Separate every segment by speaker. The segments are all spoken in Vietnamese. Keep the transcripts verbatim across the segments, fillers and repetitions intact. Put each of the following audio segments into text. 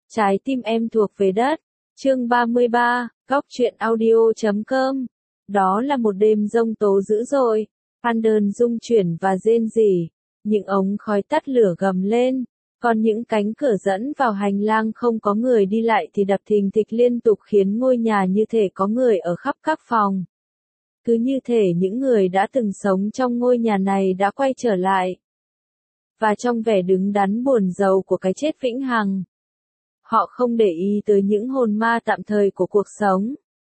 Speaker 1: Trái tim em thuộc về đất. Chương ba mươi ba, góc truyện audio chấm com. Đó là một đêm giông tố dữ dội. London rung chuyển và rên rỉ. Những ống khói tắt lửa gầm lên. Còn những cánh cửa dẫn vào hành lang không có người đi lại thì đập thình thịch liên tục khiến ngôi nhà như thể có người ở khắp các phòng. Cứ như thể những người đã từng sống trong ngôi nhà này đã quay trở lại. Và trong vẻ đứng đắn buồn rầu của cái chết vĩnh hằng, họ không để ý tới những hồn ma tạm thời của cuộc sống.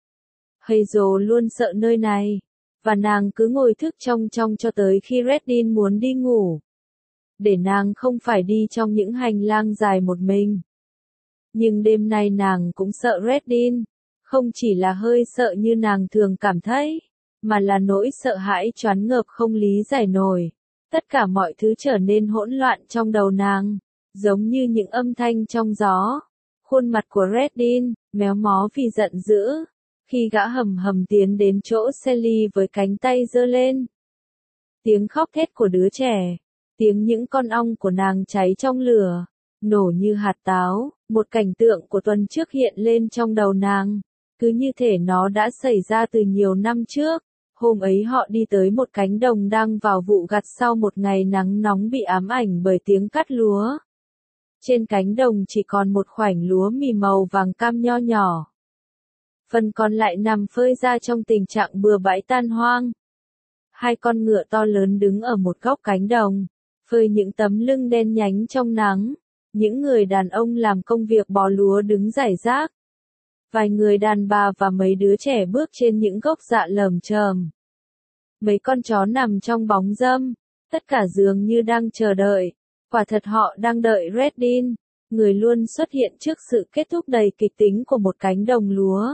Speaker 1: Hazel luôn sợ nơi này, và nàng cứ ngồi thức trong trong cho tới khi Reddin muốn đi ngủ. Để nàng không phải đi trong những hành lang dài một mình. Nhưng đêm nay nàng cũng sợ Reddin, không chỉ là hơi sợ như nàng thường cảm thấy, mà là nỗi sợ hãi choáng ngợp không lý giải nổi. Tất cả mọi thứ trở nên hỗn loạn trong đầu nàng, giống như những âm thanh trong gió. Khuôn mặt của Reddin, méo mó vì giận dữ, khi gã hầm hầm tiến đến chỗ Sally với cánh tay giơ lên. Tiếng khóc thét của đứa trẻ, tiếng những con ong của nàng cháy trong lửa, nổ như hạt táo, một cảnh tượng của tuần trước hiện lên trong đầu nàng, cứ như thể nó đã xảy ra từ nhiều năm trước. Hôm ấy họ đi tới một cánh đồng đang vào vụ gặt sau một ngày nắng nóng bị ám ảnh bởi tiếng cắt lúa. Trên cánh đồng chỉ còn một khoảnh lúa mì màu vàng cam nho nhỏ. Phần còn lại nằm phơi ra trong tình trạng bừa bãi tan hoang. Hai con ngựa to lớn đứng ở một góc cánh đồng, phơi những tấm lưng đen nhánh trong nắng. Những người đàn ông làm công việc bò lúa đứng rải rác. Vài người đàn bà và mấy đứa trẻ bước trên những gốc dạ lởm chởm. Mấy con chó nằm trong bóng râm, tất cả dường như đang chờ đợi. Quả thật họ đang đợi Reddin, người luôn xuất hiện trước sự kết thúc đầy kịch tính của một cánh đồng lúa.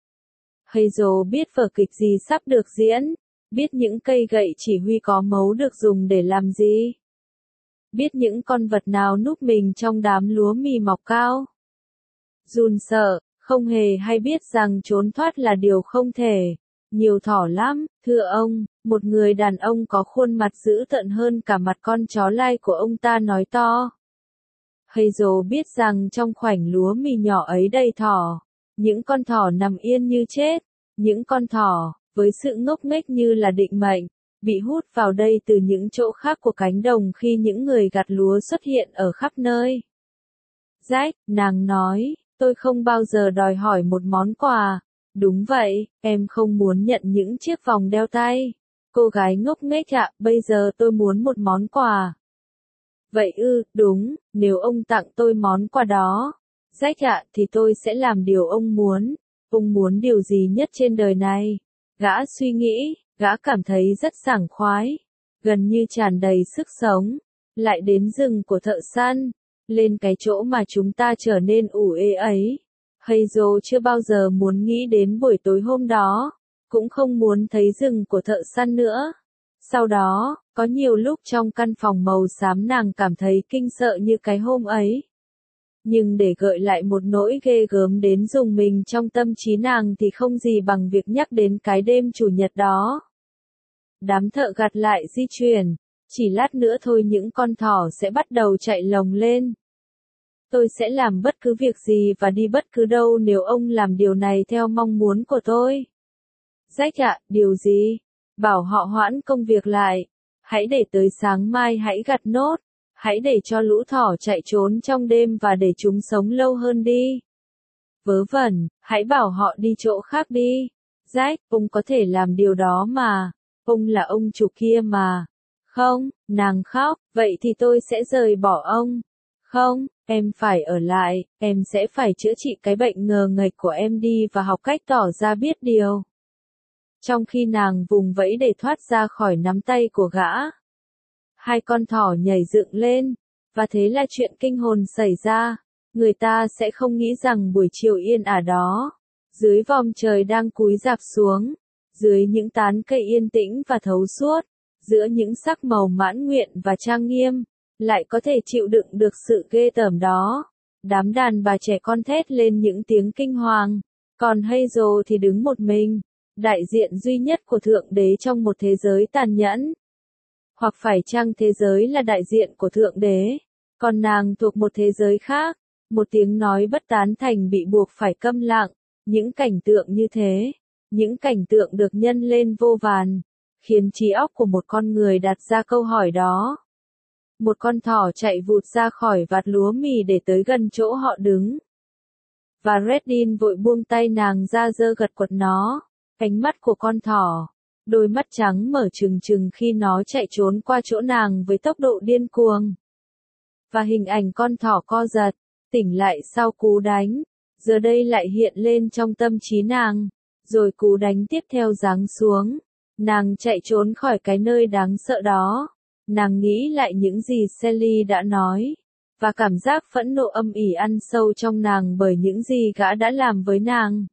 Speaker 1: Hazel biết vở kịch gì sắp được diễn, biết những cây gậy chỉ huy có mấu được dùng để làm gì. Biết những con vật nào núp mình trong đám lúa mì mọc cao. Run sợ, không hề hay biết rằng trốn thoát là điều không thể. Nhiều thỏ lắm, thưa ông, một người đàn ông có khuôn mặt dữ tợn hơn cả mặt con chó lai của ông ta nói to. Hazel biết rằng trong khoảnh lúa mì nhỏ ấy đầy thỏ. Những con thỏ nằm yên như chết. Những con thỏ, với sự ngốc nghếch như là định mệnh, bị hút vào đây từ những chỗ khác của cánh đồng khi những người gặt lúa xuất hiện ở khắp nơi. Jack, nàng nói, tôi không bao giờ đòi hỏi một món quà. Đúng vậy, em không muốn nhận những chiếc vòng đeo tay. Cô gái ngốc nghếch ạ, bây giờ tôi muốn một món quà. Vậy ư, đúng, nếu ông tặng tôi món quà đó, Jack ạ, thì tôi sẽ làm điều ông muốn. Ông muốn điều gì nhất trên đời này? Gã suy nghĩ, gã cảm thấy rất sảng khoái, gần như tràn đầy sức sống. Lại đến rừng của thợ săn, lên cái chỗ mà chúng ta trở nên ủ ê ấy. Hazel chưa bao giờ muốn nghĩ đến buổi tối hôm đó, cũng không muốn thấy rừng của thợ săn nữa. Sau đó, có nhiều lúc trong căn phòng màu xám nàng cảm thấy kinh sợ như cái hôm ấy. Nhưng để gợi lại một nỗi ghê gớm đến rùng mình trong tâm trí nàng thì không gì bằng việc nhắc đến cái đêm chủ nhật đó. Đám thợ gặt lại di chuyển, chỉ lát nữa thôi những con thỏ sẽ bắt đầu chạy lồng lên. Tôi sẽ làm bất cứ việc gì và đi bất cứ đâu nếu ông làm điều này theo mong muốn của tôi. Jack ạ, điều gì? Bảo họ hoãn công việc lại. Hãy để tới sáng mai hãy gặt nốt. Hãy để cho lũ thỏ chạy trốn trong đêm và để chúng sống lâu hơn đi. Vớ vẩn, hãy bảo họ đi chỗ khác đi. Jack, ông có thể làm điều đó mà. Ông là ông chủ kia mà. Không, nàng khóc, vậy thì tôi sẽ rời bỏ ông. Không, em phải ở lại, em sẽ phải chữa trị cái bệnh ngờ nghệch của em đi và học cách tỏ ra biết điều. Trong khi nàng vùng vẫy để thoát ra khỏi nắm tay của gã, hai con thỏ nhảy dựng lên, và thế là chuyện kinh hồn xảy ra. Người ta sẽ không nghĩ rằng buổi chiều yên ả đó, dưới vòm trời đang cúi rạp xuống, dưới những tán cây yên tĩnh và thấu suốt, giữa những sắc màu mãn nguyện và trang nghiêm, lại có thể chịu đựng được sự ghê tởm đó. Đám đàn bà trẻ con thét lên những tiếng kinh hoàng, còn Hazel thì đứng một mình, đại diện duy nhất của Thượng Đế trong một thế giới tàn nhẫn. Hoặc phải chăng thế giới là đại diện của Thượng Đế, còn nàng thuộc một thế giới khác? Một tiếng nói bất tán thành bị buộc phải câm lặng, những cảnh tượng như thế, những cảnh tượng được nhân lên vô vàn, khiến trí óc của một con người đặt ra câu hỏi đó. Một con thỏ chạy vụt ra khỏi vạt lúa mì để tới gần chỗ họ đứng. Và Reddin vội buông tay nàng ra giơ gật quật nó. Cánh mắt của con thỏ, đôi mắt trắng mở trừng trừng khi nó chạy trốn qua chỗ nàng với tốc độ điên cuồng. Và hình ảnh con thỏ co giật, tỉnh lại sau cú đánh, giờ đây lại hiện lên trong tâm trí nàng, rồi cú đánh tiếp theo giáng xuống. Nàng chạy trốn khỏi cái nơi đáng sợ đó. Nàng nghĩ lại những gì Sally đã nói, và cảm giác phẫn nộ âm ỉ ăn sâu trong nàng bởi những gì gã đã làm với nàng.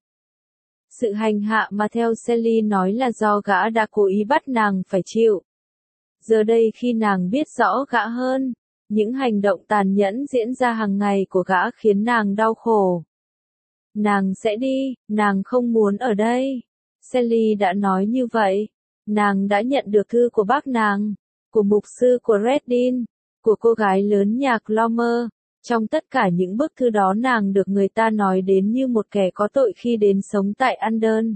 Speaker 1: Sự hành hạ mà theo Sally nói là do gã đã cố ý bắt nàng phải chịu. Giờ đây khi nàng biết rõ gã hơn, những hành động tàn nhẫn diễn ra hàng ngày của gã khiến nàng đau khổ. Nàng sẽ đi, nàng không muốn ở đây. Sally đã nói như vậy. Nàng đã nhận được thư của bác nàng, của mục sư của Reddin, của cô gái lớn nhà Clomer. Trong tất cả những bức thư đó nàng được người ta nói đến như một kẻ có tội khi đến sống tại Andern.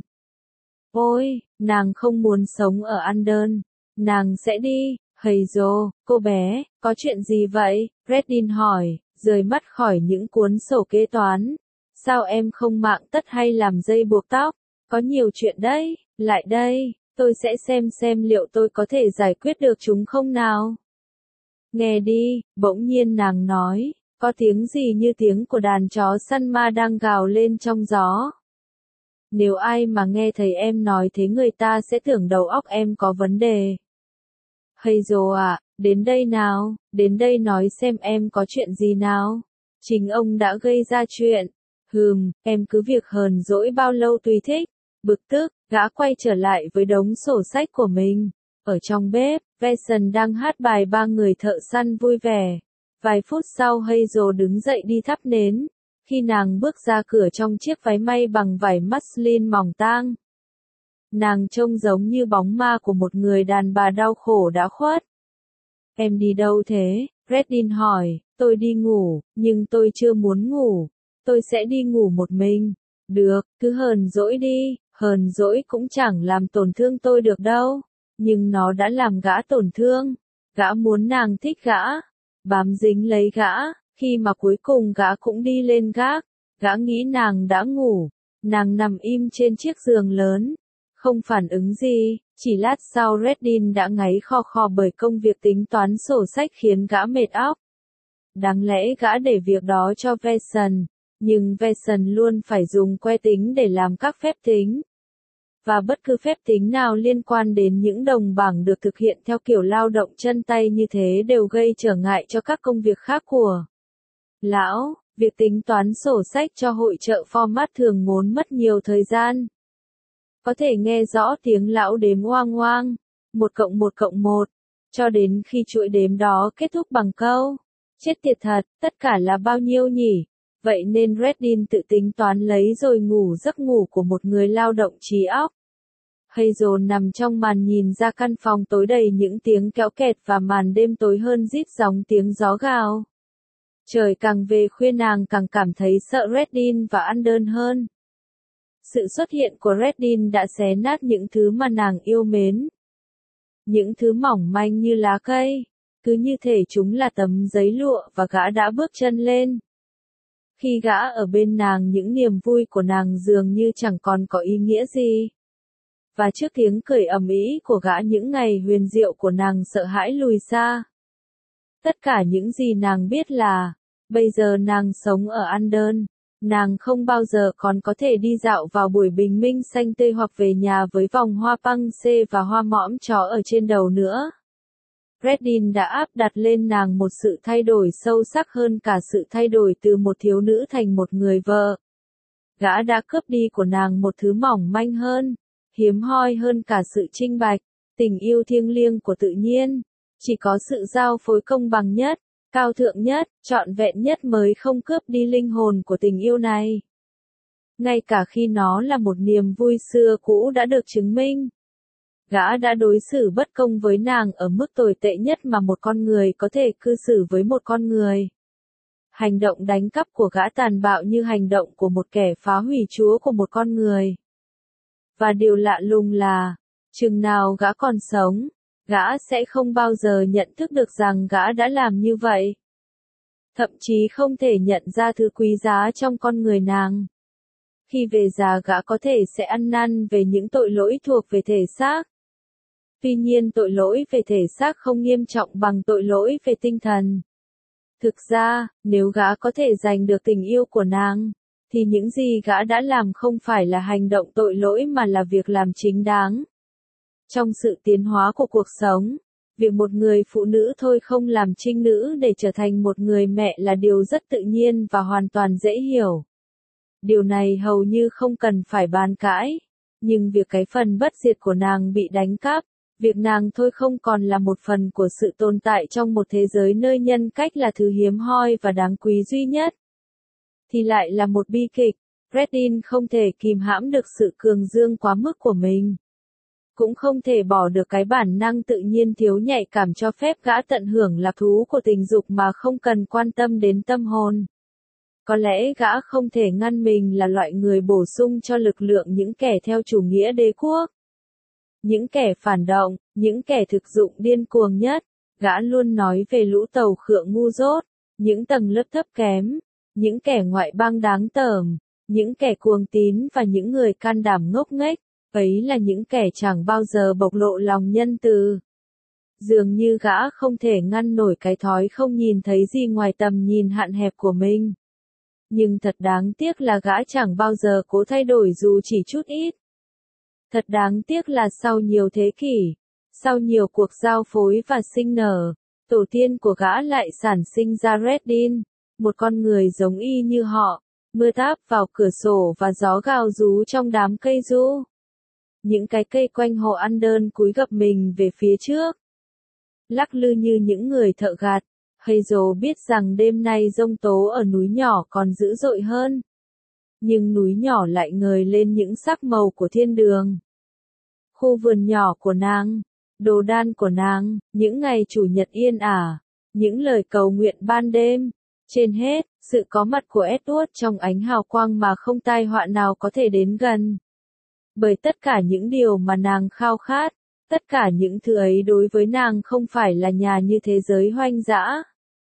Speaker 1: Ôi, nàng không muốn sống ở Andern. Nàng sẽ đi. Hazel, cô bé, có chuyện gì vậy? Reddin hỏi, rời mắt khỏi những cuốn sổ kế toán. Sao em không mạng tất hay làm dây buộc tóc? Có nhiều chuyện đấy, lại đây, tôi sẽ xem xem liệu tôi có thể giải quyết được chúng không nào. Nghe đi, bỗng nhiên nàng nói, có tiếng gì như tiếng của đàn chó săn ma đang gào lên trong gió. Nếu ai mà nghe thấy em nói thế người ta sẽ tưởng đầu óc em có vấn đề. Hazel à, đến đây nào, đến đây nói xem em có chuyện gì nào. Chính ông đã gây ra chuyện. Hừm, em cứ việc hờn dỗi bao lâu tùy thích. Bực tức, gã quay trở lại với đống sổ sách của mình. Ở trong bếp, Vesen đang hát bài ba người thợ săn vui vẻ. Vài phút sau Hazel đứng dậy đi thắp nến. Khi nàng bước ra cửa trong chiếc váy may bằng vải muslin mỏng tang, nàng trông giống như bóng ma của một người đàn bà đau khổ đã khuất. Em đi đâu thế? Reddin hỏi. Tôi đi ngủ, nhưng tôi chưa muốn ngủ. Tôi sẽ đi ngủ một mình. Được, cứ hờn dỗi đi, hờn dỗi cũng chẳng làm tổn thương tôi được đâu. Nhưng nó đã làm gã tổn thương. Gã muốn nàng thích gã, bám dính lấy gã, khi mà cuối cùng gã cũng đi lên gác. Gã nghĩ nàng đã ngủ. Nàng nằm im trên chiếc giường lớn, không phản ứng gì. Chỉ lát sau Reddin đã ngáy khò khò bởi công việc tính toán sổ sách khiến gã mệt óc. Đáng lẽ gã để việc đó cho Vesen, nhưng Vesen luôn phải dùng que tính để làm các phép tính. Và bất cứ phép tính nào liên quan đến những đồng bảng được thực hiện theo kiểu lao động chân tay như thế đều gây trở ngại cho các công việc khác của lão. Việc tính toán sổ sách cho hội chợ format thường ngốn mất nhiều thời gian. Có thể nghe rõ tiếng lão đếm oang oang, một cộng một cộng một, cho đến khi chuỗi đếm đó kết thúc bằng câu, chết tiệt thật, tất cả là bao nhiêu nhỉ? Vậy nên Reddin tự tính toán lấy rồi ngủ giấc ngủ của một người lao động trí óc. Hazel nằm trong màn nhìn ra căn phòng tối đầy những tiếng kéo kẹt và màn đêm tối hơn rít gióng tiếng gió gào. Trời càng về khuya nàng càng cảm thấy sợ Reddin và Andern hơn. Sự xuất hiện của Reddin đã xé nát những thứ mà nàng yêu mến. Những thứ mỏng manh như lá cây, cứ như thể chúng là tấm giấy lụa và gã đã bước chân lên. Khi gã ở bên nàng những niềm vui của nàng dường như chẳng còn có ý nghĩa gì. Và trước tiếng cười ầm ĩ của gã những ngày huyền diệu của nàng sợ hãi lùi xa. Tất cả những gì nàng biết là, bây giờ nàng sống ở Andern, nàng không bao giờ còn có thể đi dạo vào buổi bình minh xanh tươi hoặc về nhà với vòng hoa păng xê và hoa mõm chó ở trên đầu nữa. Reddin đã áp đặt lên nàng một sự thay đổi sâu sắc hơn cả sự thay đổi từ một thiếu nữ thành một người vợ. Gã đã cướp đi của nàng một thứ mỏng manh hơn, hiếm hoi hơn cả sự trinh bạch, tình yêu thiêng liêng của tự nhiên. Chỉ có sự giao phối công bằng nhất, cao thượng nhất, trọn vẹn nhất mới không cướp đi linh hồn của tình yêu này. Ngay cả khi nó là một niềm vui xưa cũ đã được chứng minh. Gã đã đối xử bất công với nàng ở mức tồi tệ nhất mà một con người có thể cư xử với một con người. Hành động đánh cắp của gã tàn bạo như hành động của một kẻ phá hủy Chúa của một con người. Và điều lạ lùng là, chừng nào gã còn sống, gã sẽ không bao giờ nhận thức được rằng gã đã làm như vậy. Thậm chí không thể nhận ra thứ quý giá trong con người nàng. Khi về già gã có thể sẽ ăn năn về những tội lỗi thuộc về thể xác. Tuy nhiên tội lỗi về thể xác không nghiêm trọng bằng tội lỗi về tinh thần. Thực ra, nếu gã có thể giành được tình yêu của nàng, thì những gì gã đã làm không phải là hành động tội lỗi mà là việc làm chính đáng. Trong sự tiến hóa của cuộc sống, việc một người phụ nữ thôi không làm trinh nữ để trở thành một người mẹ là điều rất tự nhiên và hoàn toàn dễ hiểu. Điều này hầu như không cần phải bàn cãi, nhưng việc cái phần bất diệt của nàng bị đánh cắp, việc nàng thôi không còn là một phần của sự tồn tại trong một thế giới nơi nhân cách là thứ hiếm hoi và đáng quý duy nhất, thì lại là một bi kịch. Reddin không thể kìm hãm được sự cường dương quá mức của mình. Cũng không thể bỏ được cái bản năng tự nhiên thiếu nhạy cảm cho phép gã tận hưởng lạc thú của tình dục mà không cần quan tâm đến tâm hồn. Có lẽ gã không thể ngăn mình là loại người bổ sung cho lực lượng những kẻ theo chủ nghĩa đế quốc. Những kẻ phản động, những kẻ thực dụng điên cuồng nhất, gã luôn nói về lũ tàu khượng ngu dốt, những tầng lớp thấp kém, những kẻ ngoại bang đáng tởm, những kẻ cuồng tín và những người can đảm ngốc nghếch, ấy là những kẻ chẳng bao giờ bộc lộ lòng nhân từ. Dường như gã không thể ngăn nổi cái thói không nhìn thấy gì ngoài tầm nhìn hạn hẹp của mình. Nhưng thật đáng tiếc là gã chẳng bao giờ cố thay đổi dù chỉ chút ít. Thật đáng tiếc là sau nhiều thế kỷ, sau nhiều cuộc giao phối và sinh nở, tổ tiên của gã lại sản sinh ra Reddin, một con người giống y như họ, mưa táp vào cửa sổ và gió gào rú trong đám cây rũ. Những cái cây quanh hồ Andern cúi gập mình về phía trước, lắc lư như những người thợ gặt. Hazel biết rằng đêm nay giông tố ở núi nhỏ còn dữ dội hơn. Nhưng núi nhỏ lại ngời lên những sắc màu của thiên đường. Khu vườn nhỏ của nàng, đồ đan của nàng, những ngày chủ nhật yên ả, những lời cầu nguyện ban đêm. Trên hết, sự có mặt của Edward trong ánh hào quang mà không tai họa nào có thể đến gần. Bởi tất cả những điều mà nàng khao khát, tất cả những thứ ấy đối với nàng không phải là nhà như thế giới hoang dã,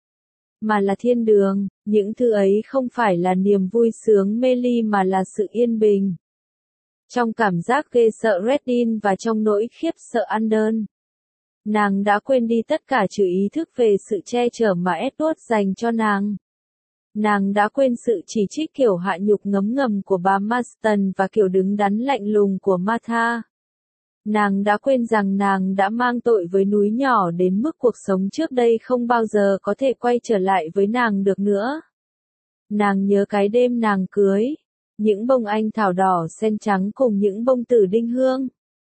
Speaker 1: mà là thiên đường. Những thứ ấy không phải là niềm vui sướng mê ly mà là sự yên bình. Trong cảm giác ghê sợ Reddin và trong nỗi khiếp sợ Andern, nàng đã quên đi tất cả trừ ý thức về sự che chở mà Edward dành cho nàng. Nàng đã quên sự chỉ trích kiểu hạ nhục ngấm ngầm của bà Marston và kiểu đứng đắn lạnh lùng của Martha. Nàng đã quên rằng nàng đã mang tội với núi nhỏ đến mức cuộc sống trước đây không bao giờ có thể quay trở lại với nàng được nữa. Nàng nhớ cái đêm nàng cưới, những bông anh thảo đỏ sen trắng cùng những bông tử đinh hương.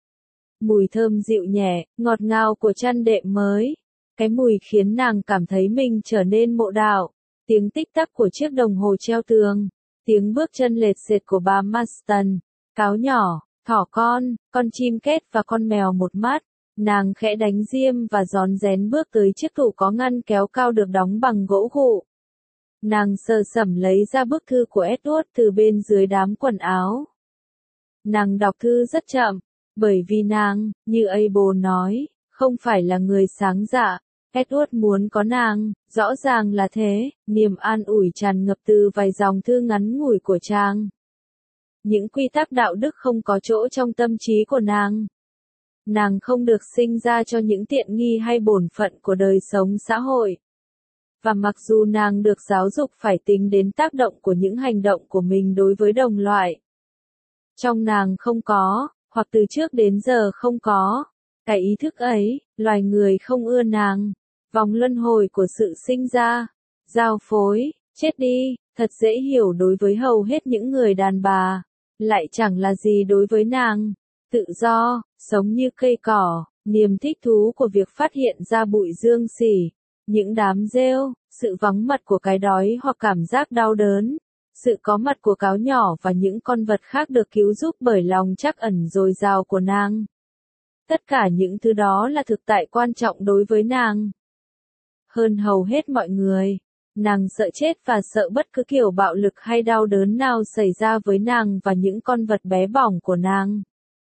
Speaker 1: Mùi thơm dịu nhẹ, ngọt ngào của chăn đệm mới. Cái mùi khiến nàng cảm thấy mình trở nên mộ đạo. Tiếng tích tắc của chiếc đồng hồ treo tường. Tiếng bước chân lệt sệt của bà Marston. Cáo nhỏ, thỏ con, con chim két và con mèo một mắt. Nàng khẽ đánh diêm và rón rén bước tới chiếc tủ có ngăn kéo cao được đóng bằng gỗ gụ. Nàng sờ sẩm lấy ra bức thư của Edward từ bên dưới đám quần áo. Nàng đọc thư rất chậm, bởi vì nàng, như Abel nói, không phải là người sáng dạ. Edward muốn có nàng, rõ ràng là thế, niềm an ủi tràn ngập từ vài dòng thư ngắn ngủi của chàng. Những quy tắc đạo đức không có chỗ trong tâm trí của nàng. Nàng không được sinh ra cho những tiện nghi hay bổn phận của đời sống xã hội. Và mặc dù nàng được giáo dục phải tính đến tác động của những hành động của mình đối với đồng loại, trong nàng không có, hoặc từ trước đến giờ không có, cái ý thức ấy. Loài người không ưa nàng. Vòng luân hồi của sự sinh ra, giao phối, chết đi, thật dễ hiểu đối với hầu hết những người đàn bà, lại chẳng là gì đối với nàng. Tự do, sống như cây cỏ, niềm thích thú của việc phát hiện ra bụi dương xỉ, những đám rêu, sự vắng mặt của cái đói hoặc cảm giác đau đớn, sự có mặt của cáo nhỏ và những con vật khác được cứu giúp bởi lòng trắc ẩn dồi dào của nàng. Tất cả những thứ đó là thực tại quan trọng đối với nàng. Hơn hầu hết mọi người, Nàng sợ chết và sợ bất cứ kiểu bạo lực hay đau đớn nào xảy ra với nàng và những con vật bé bỏng của nàng.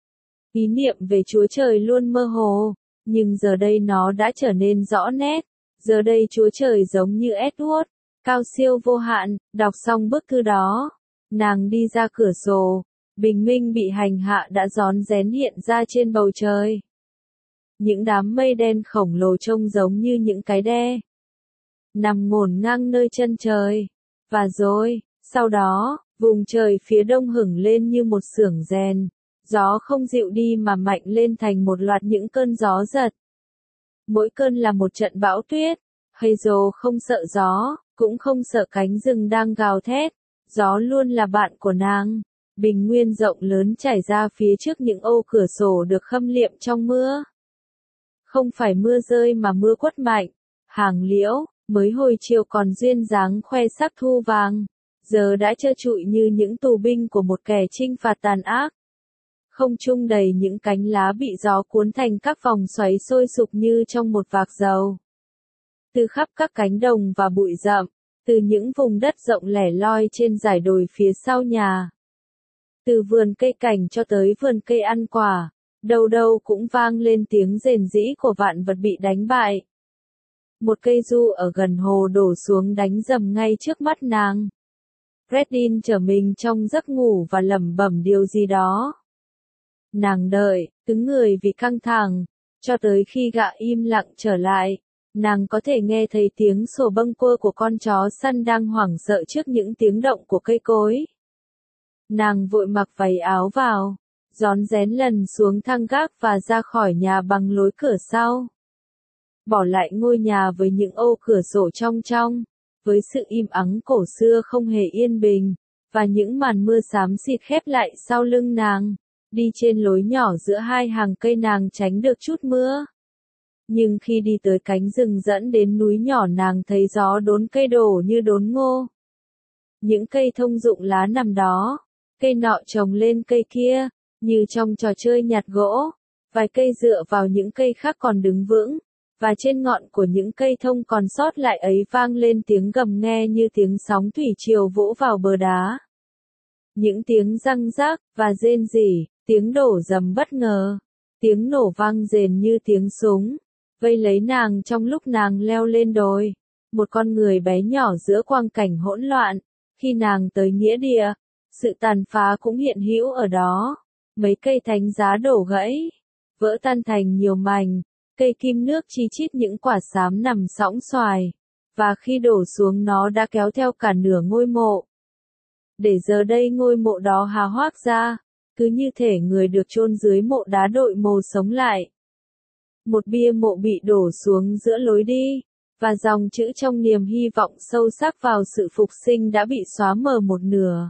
Speaker 1: Ý niệm về Chúa Trời luôn mơ hồ, nhưng giờ đây nó đã trở nên rõ nét. Giờ đây Chúa Trời giống như Edward, cao siêu vô hạn. Đọc xong bức thư đó, nàng đi ra cửa sổ. Bình minh bị hành hạ đã rón rén hiện ra trên bầu trời. Những đám mây đen khổng lồ trông giống như những cái đe nằm ngổn ngang nơi chân trời. Và rồi, sau đó, vùng trời phía đông hửng lên như một xưởng rèn. Gió không dịu đi mà mạnh lên thành một loạt những cơn gió giật. Mỗi cơn là một trận bão tuyết. Hazel không sợ gió, cũng không sợ cánh rừng đang gào thét. Gió luôn là bạn của nàng. Bình nguyên rộng lớn trải ra phía trước những ô cửa sổ được khâm liệm trong mưa. Không phải mưa rơi mà mưa quất mạnh. Hàng liễu, mới hồi chiều còn duyên dáng khoe sắc thu vàng, giờ đã trơ trụi như những tù binh của một kẻ chinh phạt tàn ác. Không trung đầy những cánh lá bị gió cuốn thành các vòng xoáy sôi sục như trong một vạc dầu. Từ khắp các cánh đồng và bụi rậm, từ những vùng đất rộng lẻ loi trên dải đồi phía sau nhà, từ vườn cây cảnh cho tới vườn cây ăn quả, đâu đâu cũng vang lên tiếng rền rĩ của vạn vật bị đánh bại. Một cây du ở gần hồ đổ xuống đánh rầm ngay trước mắt nàng. Redin trở mình trong giấc ngủ và lẩm bẩm điều gì đó. Nàng đợi, cứng người vì căng thẳng, cho tới khi gã im lặng trở lại. Nàng có thể nghe thấy tiếng sổ bâng quơ của con chó săn đang hoảng sợ trước những tiếng động của cây cối. Nàng vội mặc váy áo vào, rón rén lần xuống thang gác và ra khỏi nhà bằng lối cửa sau. Bỏ lại ngôi nhà với những ô cửa sổ trong trong, với sự im ắng cổ xưa không hề yên bình, và những màn mưa xám xịt khép lại sau lưng nàng. Đi trên lối nhỏ giữa hai hàng cây nàng tránh được chút mưa. Nhưng khi đi tới cánh rừng dẫn đến núi nhỏ nàng thấy gió đốn cây đổ như đốn ngô. Những cây thông dụng lá nằm đó, cây nọ trồng lên cây kia, như trong trò chơi nhặt gỗ. Vài cây dựa vào những cây khác còn đứng vững, và trên ngọn của những cây thông còn sót lại ấy vang lên tiếng gầm nghe như tiếng sóng thủy triều vỗ vào bờ đá. Những tiếng răng rác và rên rỉ, tiếng đổ dầm bất ngờ, tiếng nổ vang rền như tiếng súng, vây lấy nàng trong lúc nàng leo lên đồi. Một con người bé nhỏ giữa quang cảnh hỗn loạn. Khi nàng tới nghĩa địa, sự tàn phá cũng hiện hữu ở đó. Mấy cây thánh giá đổ gãy, vỡ tan thành nhiều mảnh. Cây kim nước chi chít những quả xám nằm sõng xoài, và khi đổ xuống nó đã kéo theo cả nửa ngôi mộ. Để giờ đây ngôi mộ đó há hoác ra, cứ như thể người được chôn dưới mộ đá đội mồ sống lại. Một bia mộ bị đổ xuống giữa lối đi, và dòng chữ trong niềm hy vọng sâu sắc vào sự phục sinh đã bị xóa mờ một nửa.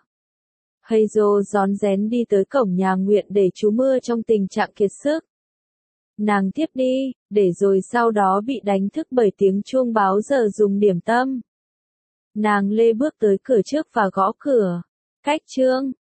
Speaker 1: Hazel rón rén đi tới cổng nhà nguyện để trú mưa trong tình trạng kiệt sức. Nàng tiếp đi, để rồi sau đó bị đánh thức bởi tiếng chuông báo giờ dùng điểm tâm. Nàng lê bước tới cửa trước và gõ cửa. Cách chương